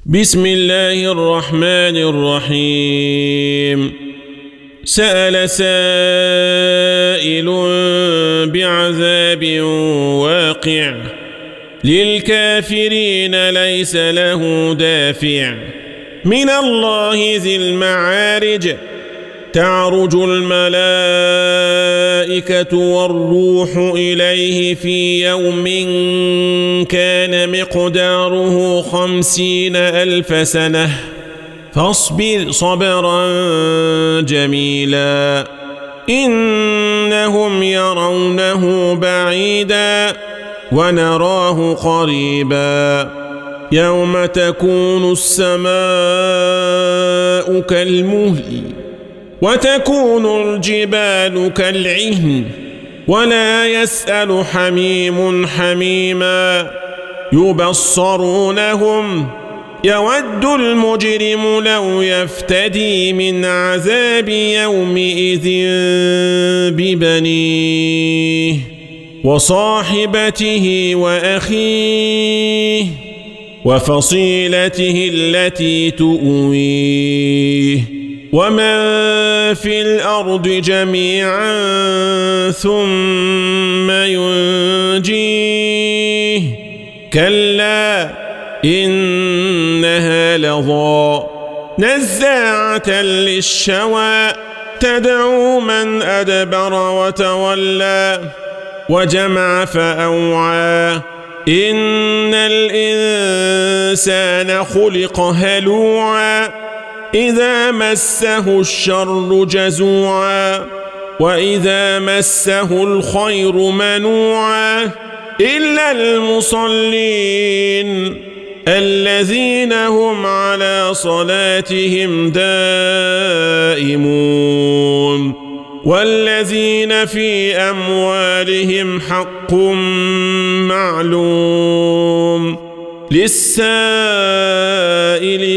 بسم الله الرحمن الرحيم. سأل سائل بعذاب واقع للكافرين ليس له دافع من الله ذي المعارج تعرج الملائكة والروح إليه في يوم كان مقداره 50,000 سنة فاصبر صبرا جميلا إنهم يرونه بعيدا ونراه قريبا يوم تكون السماء كالمهل وتكون الجبال كالعهن ولا يسأل حميم حميما يبصرونهم يود المجرم لو يفتدي من عذاب يومئذ ببنيه وصاحبته وأخيه وفصيلته التي تؤويه ومن في الأرض جميعا ثم ينجيه كلا إنها لظى نزاعة للشوى تدعو من أدبر وتولى وجمع فأوعى إن الإنسان خلق هلوعا إذا مسه الشر جزوعا وإذا مسه الخير منوعا إلا المصلين الذين هم على صلاتهم دائمون والذين في أموالهم حق معلوم للسائل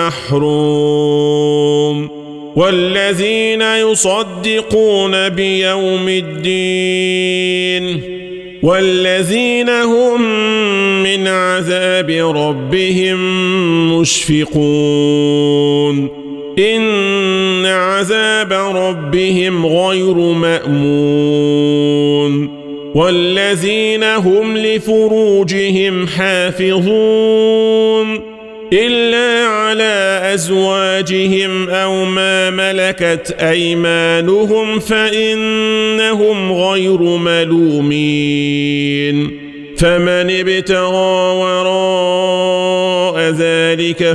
والمحروم والذين يصدقون بيوم الدين والذين هم من عذاب ربهم مشفقون إن عذاب ربهم غير مأمون والذين هم لفروجهم حافظون إلا على أزواجهم أو ما ملكت أيمانهم فإنهم غير ملومين فمن ابتغى وراء ذلك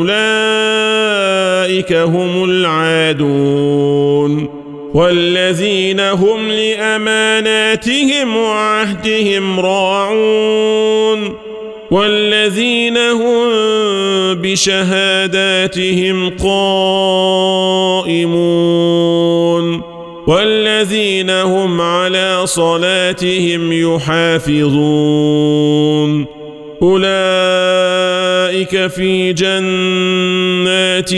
فأولئك هم العادون والذين هم لأماناتهم وعهدهم راعون والذين هم بشهاداتهم قائمون والذين هم على صلاتهم يحافظون أولئك في جنات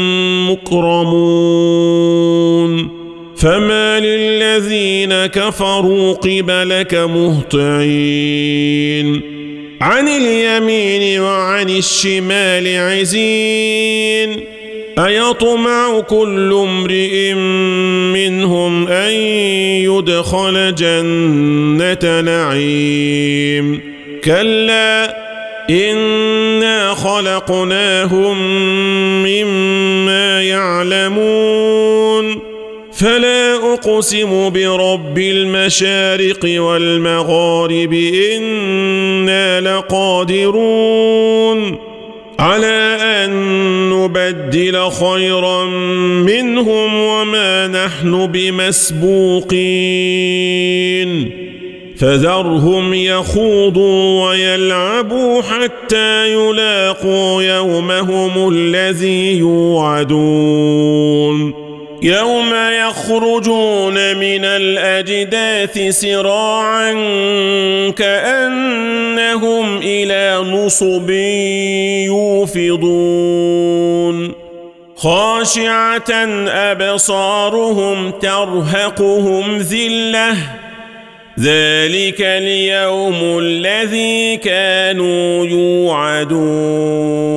مكرمون فما للذين كفروا قبلك مهطعين عن اليمين وعن الشمال عزين أيطمع كل امرئ منهم أن يدخل جنة نعيم كلا إنا خلقناهم مما يعلمون فلا أقسم برب المشارق والمغارب إنا لقادرون على أن نبدل خيرا منهم وما نحن بمسبوقين فذرهم يخوضوا ويلعبوا حتى يلاقوا يومهم الذي يوعدون يوم يخرجون من الأجداث سراعا كأنهم إلى نصب يوفضون خاشعة أبصارهم ترهقهم ذلة ذلك اليوم الذي كانوا يوعدون